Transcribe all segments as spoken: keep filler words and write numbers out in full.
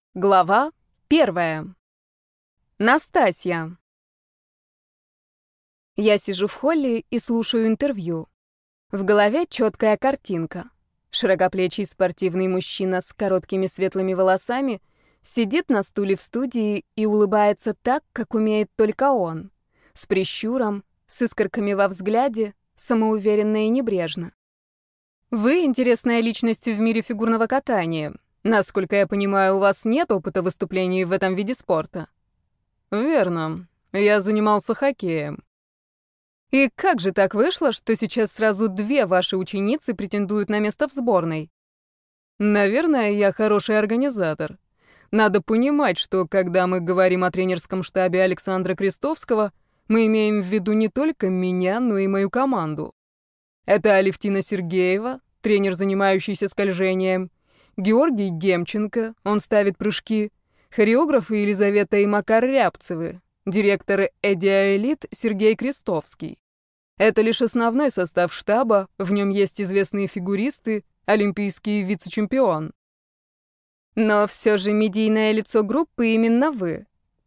Глава первая. Настасья. Я сижу в холле и слушаю интервью. В голове четкая картинка. Широкоплечий спортивный мужчина с короткими светлыми волосами сидит на стуле в студии и улыбается так, как умеет только он. С прищуром, с искорками во взгляде, самоуверенно и небрежно. Вы интересная личность в мире фигурного катания. Насколько я понимаю, у вас нет опыта выступлений в этом виде спорта. Верно. Я занимался хоккеем. И как же так вышло, что сейчас сразу две ваши ученицы претендуют на место в сборной? Наверное, я хороший организатор. Надо понимать, что когда мы говорим о тренерском штабе Александра Крестовского, мы имеем в виду не только меня, но и мою команду. Это Алевтина Сергеева, тренер, занимающийся скольжением, Георгий Демченко, он ставит прыжки, хореографы Елизавета и Макар Рябцевы, директоры Эдиа Элит Сергей Крестовский. Это лишь основной состав штаба, в нем есть известные фигуристы, олимпийский вице-чемпион. Но все же медийное лицо группы именно вы.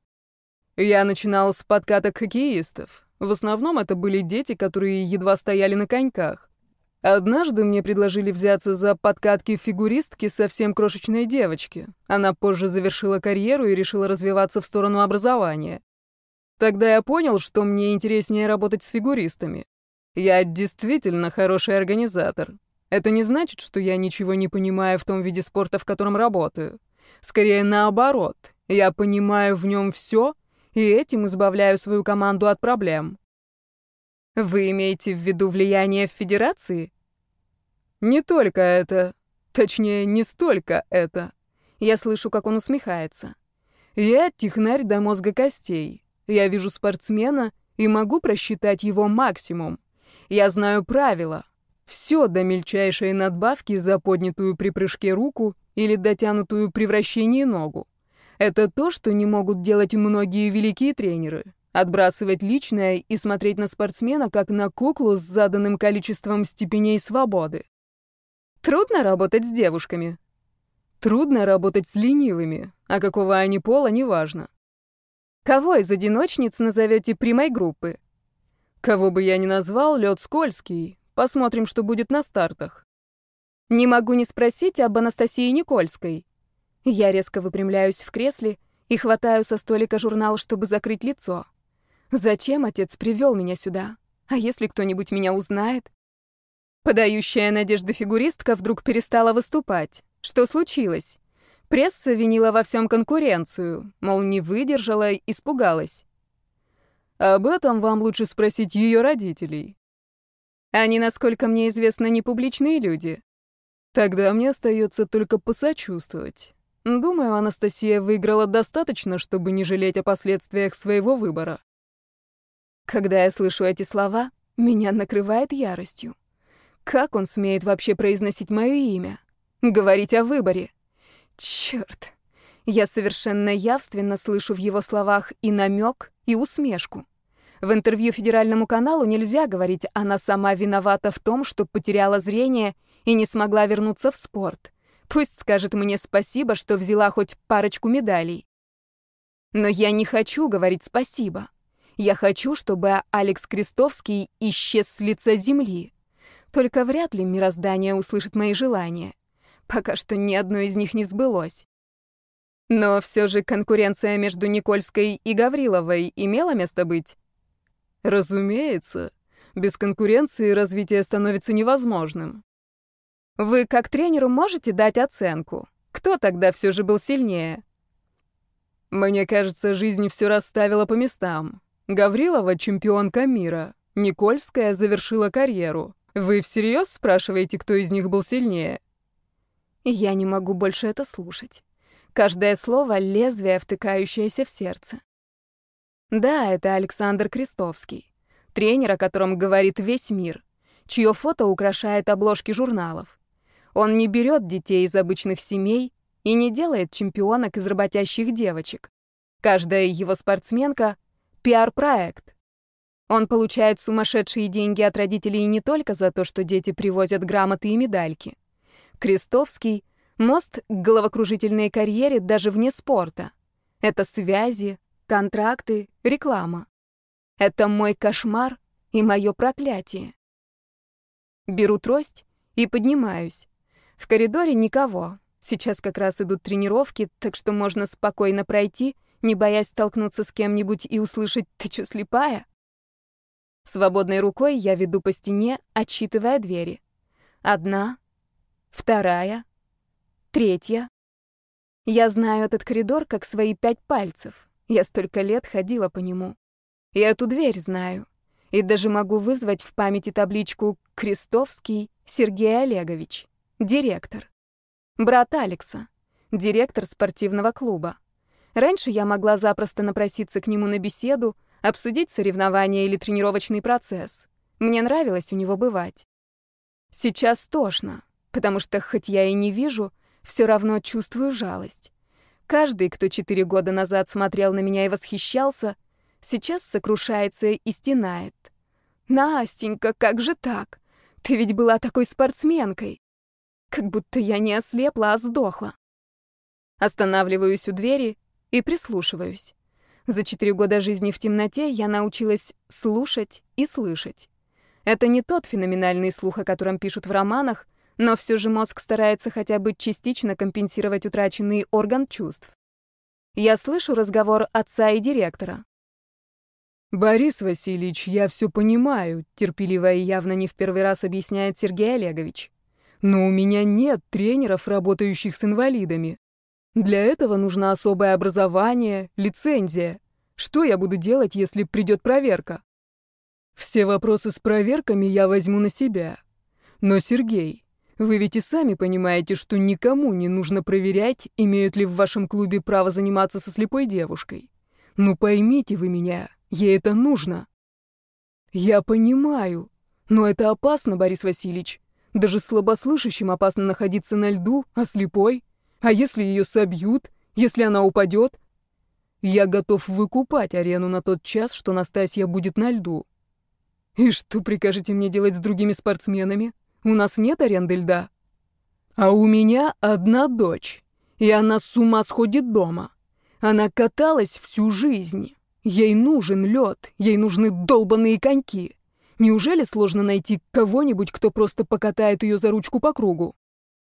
Я начинал с подкаток хоккеистов. В основном это были дети, которые едва стояли на коньках. Однажды мне предложили взяться за подкатки фигуристки совсем крошечной девочки. Она позже завершила карьеру и решила развиваться в сторону образования. Тогда я понял, что мне интереснее работать с фигуристами. Я действительно хороший организатор. Это не значит, что я ничего не понимаю в том виде спорта, в котором работаю. Скорее наоборот. Я понимаю в нем все, и этим избавляю свою команду от проблем. Вы имеете в виду влияние в федерации? Не только это. Точнее, не столько это. Я слышу, как он усмехается. Я технарь до мозга костей. Я вижу спортсмена и могу просчитать его максимум. Я знаю правила. Все до мельчайшей надбавки за поднятую при прыжке руку или дотянутую при вращении ногу. Это то, что не могут делать многие великие тренеры. Отбрасывать личное и смотреть на спортсмена как на куклу с заданным количеством степеней свободы. Трудно работать с девушками. Трудно работать с ленивыми, а какого они пола, неважно. Кого из одиночниц назовете примой группы? Кого бы я ни назвал, лед скользкий. Посмотрим, что будет на стартах. Не могу не спросить об Анастасии Никольской. Я резко выпрямляюсь в кресле и хватаю со столика журнал, чтобы закрыть лицо. Зачем отец привел меня сюда? А если кто-нибудь меня узнает? Подающая надежды фигуристка вдруг перестала выступать. Что случилось? Пресса винила во всем конкуренцию, мол, не выдержала, испугалась. Об этом вам лучше спросить ее родителей. Они, насколько мне известно, не публичные люди. Тогда мне остается только посочувствовать. Думаю, Анастасия выиграла достаточно, чтобы не жалеть о последствиях своего выбора. Когда я слышу эти слова, меня накрывает яростью. Как он смеет вообще произносить мое имя? Говорить о выборе? Черт! Я совершенно явственно слышу в его словах и намек, и усмешку. В интервью Федеральному каналу нельзя говорить, она сама виновата в том, что потеряла зрение и не смогла вернуться в спорт. Пусть скажет мне спасибо, что взяла хоть парочку медалей. Но я не хочу говорить спасибо. Я хочу, чтобы Алекс Крестовский исчез с лица земли. Только вряд ли мироздание услышит мои желания. Пока что ни одно из них не сбылось. Но все же конкуренция между Никольской и Гавриловой имела место быть? Разумеется. Без конкуренции развитие становится невозможным. Вы, как тренеру, можете дать оценку? Кто тогда все же был сильнее? Мне кажется, жизнь все расставила по местам. Гаврилова — чемпионка мира. Никольская завершила карьеру. Вы всерьез спрашиваете, кто из них был сильнее? Я не могу больше это слушать. Каждое слово — лезвие, втыкающееся в сердце. Да, это Александр Крестовский, тренер, о котором говорит весь мир, чье фото украшает обложки журналов. Он не берет детей из обычных семей и не делает чемпионок из работящих девочек. Каждая его спортсменка — пиар-проект. Он получает сумасшедшие деньги от родителей не только за то, что дети привозят грамоты и медальки. Крестовский Мост к головокружительной карьере даже вне спорта. Это связи, контракты, реклама. Это мой кошмар и мое проклятие. Беру трость и поднимаюсь. В коридоре никого. Сейчас как раз идут тренировки, так что можно спокойно пройти, не боясь столкнуться с кем-нибудь и услышать «ты чё, слепая?». Свободной рукой я веду по стене, отсчитывая двери. Одна, вторая, третья. Я знаю этот коридор как свои пять пальцев. Я столько лет ходила по нему. Я эту дверь знаю. И даже могу вызвать в памяти табличку «Крестовский Сергей Олегович, директор». Брат Алекса, директор спортивного клуба. Раньше я могла запросто напроситься к нему на беседу, обсудить соревнования или тренировочный процесс. Мне нравилось у него бывать. Сейчас тошно, потому что, хоть я и не вижу, все равно чувствую жалость. Каждый, кто четыре года назад смотрел на меня и восхищался, сейчас сокрушается и стенает. «Настенька, как же так? Ты ведь была такой спортсменкой!» Как будто я не ослепла, а сдохла. Останавливаюсь у двери и прислушиваюсь. За четыре года жизни в темноте я научилась слушать и слышать. Это не тот феноменальный слух, о котором пишут в романах, но все же мозг старается хотя бы частично компенсировать утраченный орган чувств. Я слышу разговор отца и директора. «Борис Васильевич, я все понимаю», — терпеливо и явно не в первый раз объясняет Сергей Олегович. «Но у меня нет тренеров, работающих с инвалидами. Для этого нужно особое образование, лицензия. Что я буду делать, если придет проверка? Все вопросы с проверками я возьму на себя. Но, Сергей, вы ведь и сами понимаете, что никому не нужно проверять, имеют ли в вашем клубе право заниматься со слепой девушкой. Ну поймите вы меня, ей это нужно». «Я понимаю, но это опасно, Борис Васильевич. Даже слабослышащим опасно находиться на льду, а слепой? А если ее собьют? Если она упадет? Я готов выкупать арену на тот час, что Настасья будет на льду. И что прикажете мне делать с другими спортсменами? У нас нет аренды льда. А у меня одна дочь, и она с ума сходит дома. Она каталась всю жизнь. Ей нужен лед, ей нужны долбаные коньки. Неужели сложно найти кого-нибудь, кто просто покатает ее за ручку по кругу?»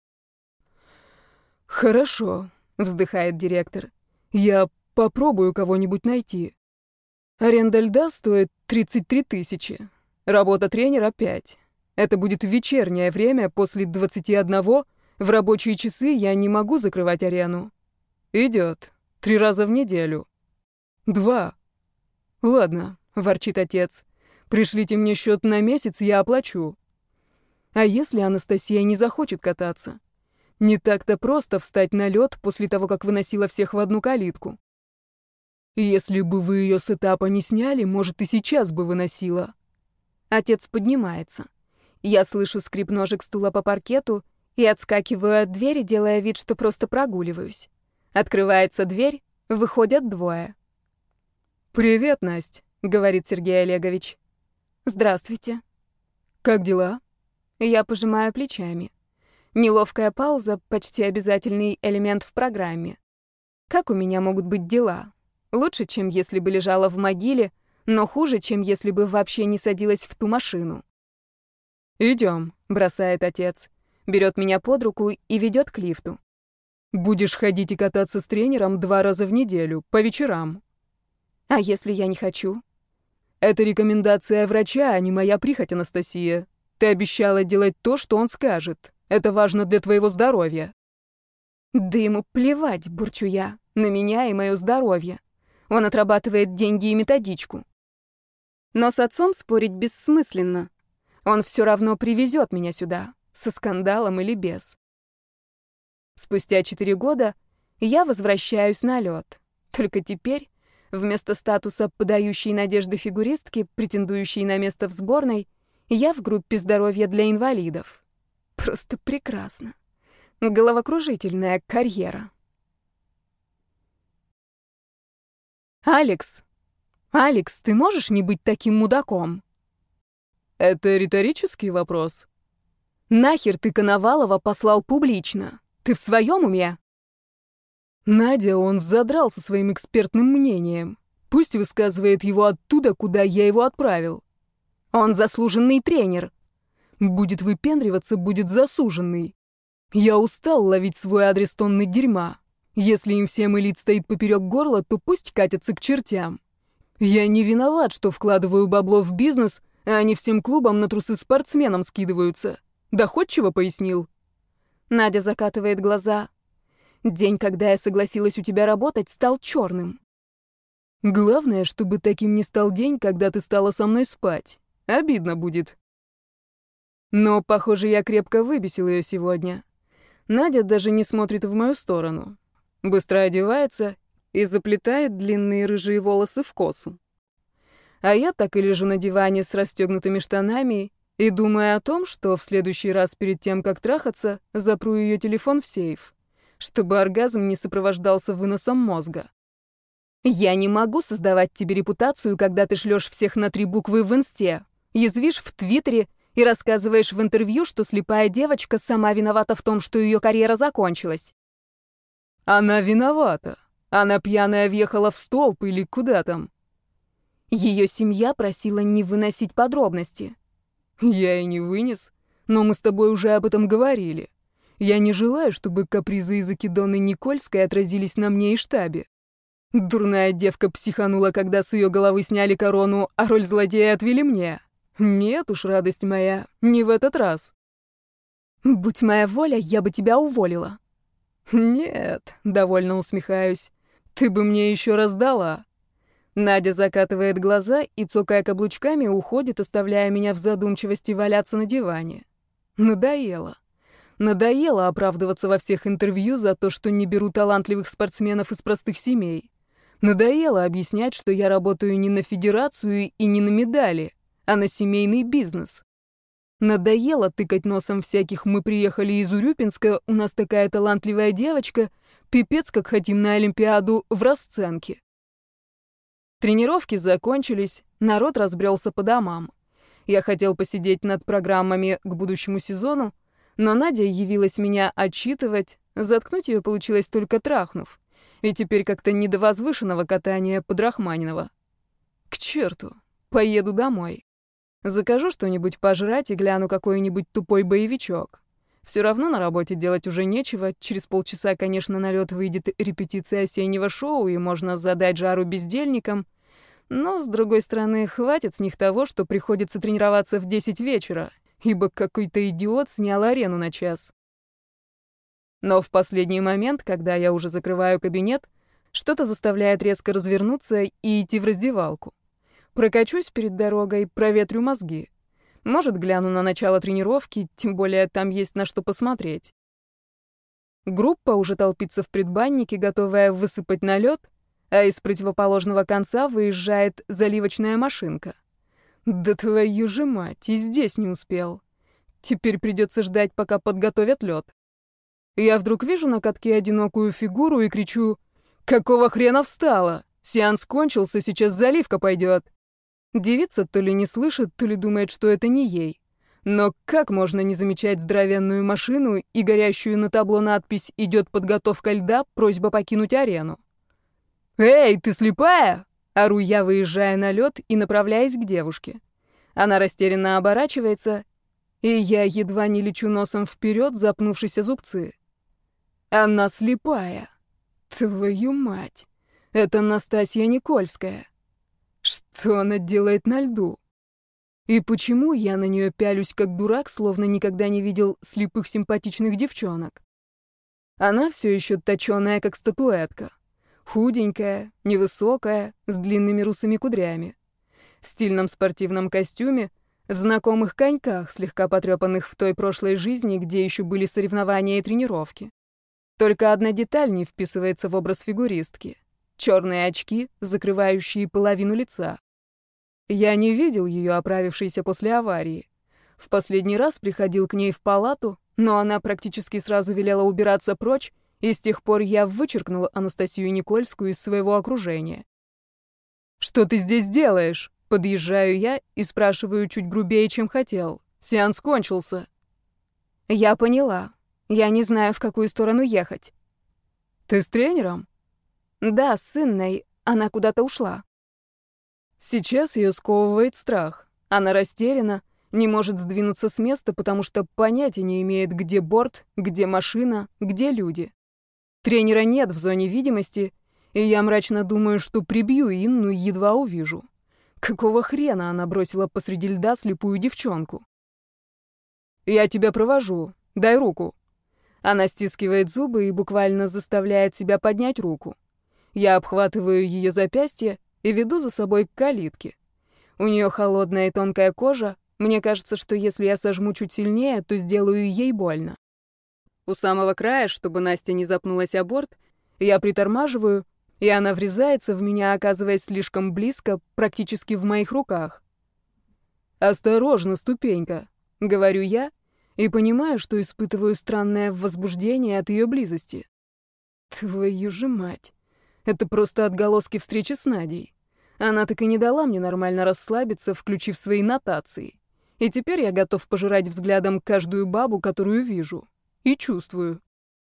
«Хорошо», — вздыхает директор. «Я попробую кого-нибудь найти. Аренда льда стоит тридцать три тысячи. Работа тренера — пять. Это будет в вечернее время, после двадцати одного. В рабочие часы я не могу закрывать арену. Идет. Три раза в неделю. Два. Ладно», — ворчит отец. «Пришлите мне счет на месяц, я оплачу». А если Анастасия не захочет кататься? Не так-то просто встать на лед после того, как выносила всех в одну калитку. Если бы вы ее с этапа не сняли, может, и сейчас бы выносила. Отец поднимается. Я слышу скрип ножек стула по паркету и отскакиваю от двери, делая вид, что просто прогуливаюсь. Открывается дверь, выходят двое. «Привет, Настя», — говорит Сергей Олегович. «Здравствуйте». «Как дела?» Я пожимаю плечами. Неловкая пауза — почти обязательный элемент в программе. Как у меня могут быть дела? Лучше, чем если бы лежала в могиле, но хуже, чем если бы вообще не садилась в ту машину. «Идем», — бросает отец. Берет меня под руку и ведет к лифту. «Будешь ходить и кататься с тренером два раза в неделю, по вечерам». «А если я не хочу?» «Это рекомендация врача, а не моя прихоть, Анастасия. Ты обещала делать то, что он скажет. Это важно для твоего здоровья». «Да ему плевать», — бурчу я, — «на меня и мое здоровье. Он отрабатывает деньги и методичку». Но с отцом спорить бессмысленно. Он все равно привезет меня сюда, со скандалом или без. Спустя четыре года я возвращаюсь на лед. Только теперь вместо статуса подающей надежды фигуристки, претендующей на место в сборной, я в группе здоровья для инвалидов. Просто прекрасно. Головокружительная карьера. «Алекс! Алекс, ты можешь не быть таким мудаком?» Это риторический вопрос. «Нахер ты Коновалова послал публично? Ты в своем уме?» Надя, он задрался своим экспертным мнением. Пусть высказывает его оттуда, куда я его отправил. Он заслуженный тренер. Будет выпендриваться, будет засуженный. Я устал ловить свой адрес тонны дерьма. Если им всем элит стоит поперек горла, то пусть катятся к чертям. Я не виноват, что вкладываю бабло в бизнес, а они всем клубам на трусы спортсменам скидываются. Доходчиво пояснил. Надя закатывает глаза. День, когда я согласилась у тебя работать, стал черным. Главное, чтобы таким не стал день, когда ты стала со мной спать. Обидно будет. Но, похоже, я крепко выбесил ее сегодня. Надя даже не смотрит в мою сторону. Быстро одевается и заплетает длинные рыжие волосы в косу. А я так и лежу на диване с расстегнутыми штанами и думаю о том, что в следующий раз перед тем, как трахаться, запру ее телефон в сейф, чтобы оргазм не сопровождался выносом мозга. Я не могу создавать тебе репутацию, когда ты шлешь всех на три буквы в инсте, язвишь в твиттере и рассказываешь в интервью, что слепая девочка сама виновата в том, что ее карьера закончилась. Она виновата. Она пьяная въехала в столб или куда там. Ее семья просила не выносить подробности. Я и не вынес, но мы с тобой уже об этом говорили. Я не желаю, чтобы капризы и закидоны Никольской отразились на мне и штабе. Дурная девка психанула, когда с ее головы сняли корону, а роль злодея отвели мне. Нет уж, радость моя, не в этот раз. Будь моя воля, я бы тебя уволила. Нет, довольно усмехаюсь. Ты бы мне еще раз дала. Надя закатывает глаза и, цокая каблучками, уходит, оставляя меня в задумчивости валяться на диване. Надоело. Надоело оправдываться во всех интервью за то, что не беру талантливых спортсменов из простых семей. Надоело объяснять, что я работаю не на федерацию и не на медали, а на семейный бизнес. Надоело тыкать носом всяких «мы приехали из Урюпинска, у нас такая талантливая девочка, пипец, как хотим на Олимпиаду в расценке». Тренировки закончились, народ разбрелся по домам. Я хотел посидеть над программами к будущему сезону, но Надя явилась меня отчитывать, заткнуть ее получилось только трахнув, и теперь как-то не до возвышенного катания подрахманенного. К черту, поеду домой. Закажу что-нибудь пожрать и гляну какой-нибудь тупой боевичок. Все равно на работе делать уже нечего, через полчаса, конечно, на лед выйдет репетиция осеннего шоу, и можно задать жару бездельникам, но, с другой стороны, хватит с них того, что приходится тренироваться в десять вечера, ибо какой-то идиот снял арену на час. Но в последний момент, когда я уже закрываю кабинет, что-то заставляет резко развернуться и идти в раздевалку. Прокачусь перед дорогой, проветрю мозги. Может, гляну на начало тренировки, тем более там есть на что посмотреть. Группа уже толпится в предбаннике, готовая высыпать на лед, а из противоположного конца выезжает заливочная машинка. Да твою же мать, и здесь не успел. Теперь придется ждать, пока подготовят лед. Я вдруг вижу на катке одинокую фигуру и кричу: «Какого хрена встала? Сеанс кончился, сейчас заливка пойдет». Девица то ли не слышит, то ли думает, что это не ей. Но как можно не замечать здоровенную машину и горящую на табло надпись «Идет подготовка льда, просьба покинуть арену»? «Эй, ты слепая?» — ору я, выезжая на лед и направляясь к девушке. Она растерянно оборачивается, и я едва не лечу носом вперед, запнувшись о зубцы. Она слепая. Твою мать. Это Настасья Никольская. Что она делает на льду? И почему я на нее пялюсь как дурак, словно никогда не видел слепых симпатичных девчонок? Она все еще точеная, как статуэтка. Худенькая, невысокая, с длинными русыми кудрями. В стильном спортивном костюме, в знакомых коньках, слегка потрепанных в той прошлой жизни, где еще были соревнования и тренировки. Только одна деталь не вписывается в образ фигуристки. Черные очки, закрывающие половину лица. Я не видел ее, оправившейся после аварии. В последний раз приходил к ней в палату, но она практически сразу велела убираться прочь, и с тех пор я вычеркнул Анастасию Никольскую из своего окружения. «Что ты здесь делаешь?» Подъезжаю я и спрашиваю чуть грубее, чем хотел. Сеанс кончился. Я поняла. Я не знаю, в какую сторону ехать. Ты с тренером? Да, с Инной. Она куда-то ушла. Сейчас ее сковывает страх. Она растеряна, не может сдвинуться с места, потому что понятия не имеет, где борт, где машина, где люди. Тренера нет в зоне видимости, и я мрачно думаю, что прибью Инну, едва увижу. Какого хрена она бросила посреди льда слепую девчонку? «Я тебя провожу. Дай руку». Она стискивает зубы и буквально заставляет себя поднять руку. Я обхватываю ее запястье и веду за собой к калитке. У нее холодная и тонкая кожа. Мне кажется, что если я сожму чуть сильнее, то сделаю ей больно. У самого края, чтобы Настя не запнулась о борт, я притормаживаю, и она врезается в меня, оказываясь слишком близко, практически в моих руках. «Осторожно, ступенька», — говорю я, и понимаю, что испытываю странное возбуждение от ее близости. Твою же мать. Это просто отголоски встречи с Надей. Она так и не дала мне нормально расслабиться, включив свои нотации. И теперь я готов пожирать взглядом каждую бабу, которую вижу. И чувствую.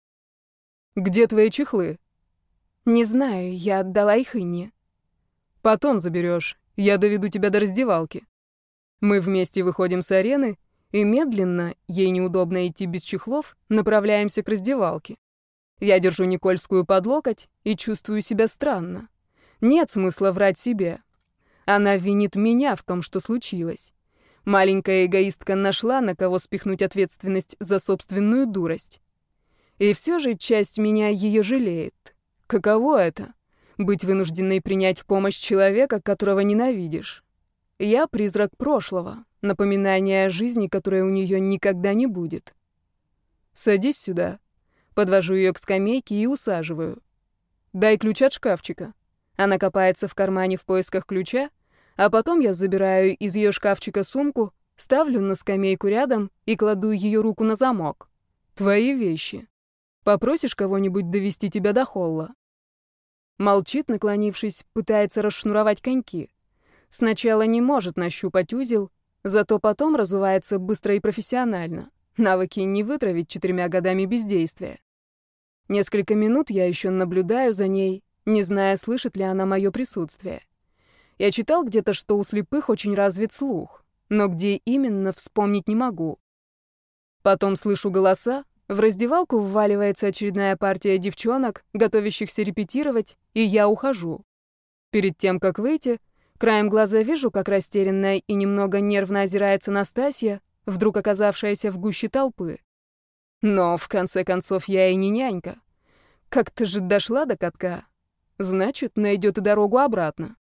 «Где твои чехлы?» Не знаю, я отдала их Инне. «Потом заберешь. Я доведу тебя до раздевалки». Мы вместе выходим с арены и медленно, ей неудобно идти без чехлов, направляемся к раздевалке. Я держу Никольскую под локоть и чувствую себя странно. Нет смысла врать себе. Она винит меня в том, что случилось. Маленькая эгоистка нашла, на кого спихнуть ответственность за собственную дурость. И все же часть меня ее жалеет. Каково это — быть вынужденной принять помощь человека, которого ненавидишь? Я призрак прошлого, напоминание о жизни, которой у нее никогда не будет. «Садись сюда». Подвожу ее к скамейке и усаживаю. «Дай ключ от шкафчика». Она копается в кармане в поисках ключа, а потом я забираю из ее шкафчика сумку, ставлю на скамейку рядом и кладу ее руку на замок. «Твои вещи. Попросишь кого-нибудь довести тебя до холла?» Молчит, наклонившись, пытается расшнуровать коньки. Сначала не может нащупать узел, зато потом разувается быстро и профессионально. Навыки не вытравить четырьмя годами бездействия. Несколько минут я еще наблюдаю за ней, не зная, слышит ли она мое присутствие. Я читал где-то, что у слепых очень развит слух, но где именно, вспомнить не могу. Потом слышу голоса, в раздевалку вваливается очередная партия девчонок, готовящихся репетировать, и я ухожу. Перед тем, как выйти, краем глаза вижу, как растерянная и немного нервно озирается Настасья, вдруг оказавшаяся в гуще толпы. Но, в конце концов, я и не нянька. Как-то же дошла до катка. Значит, найдет и дорогу обратно.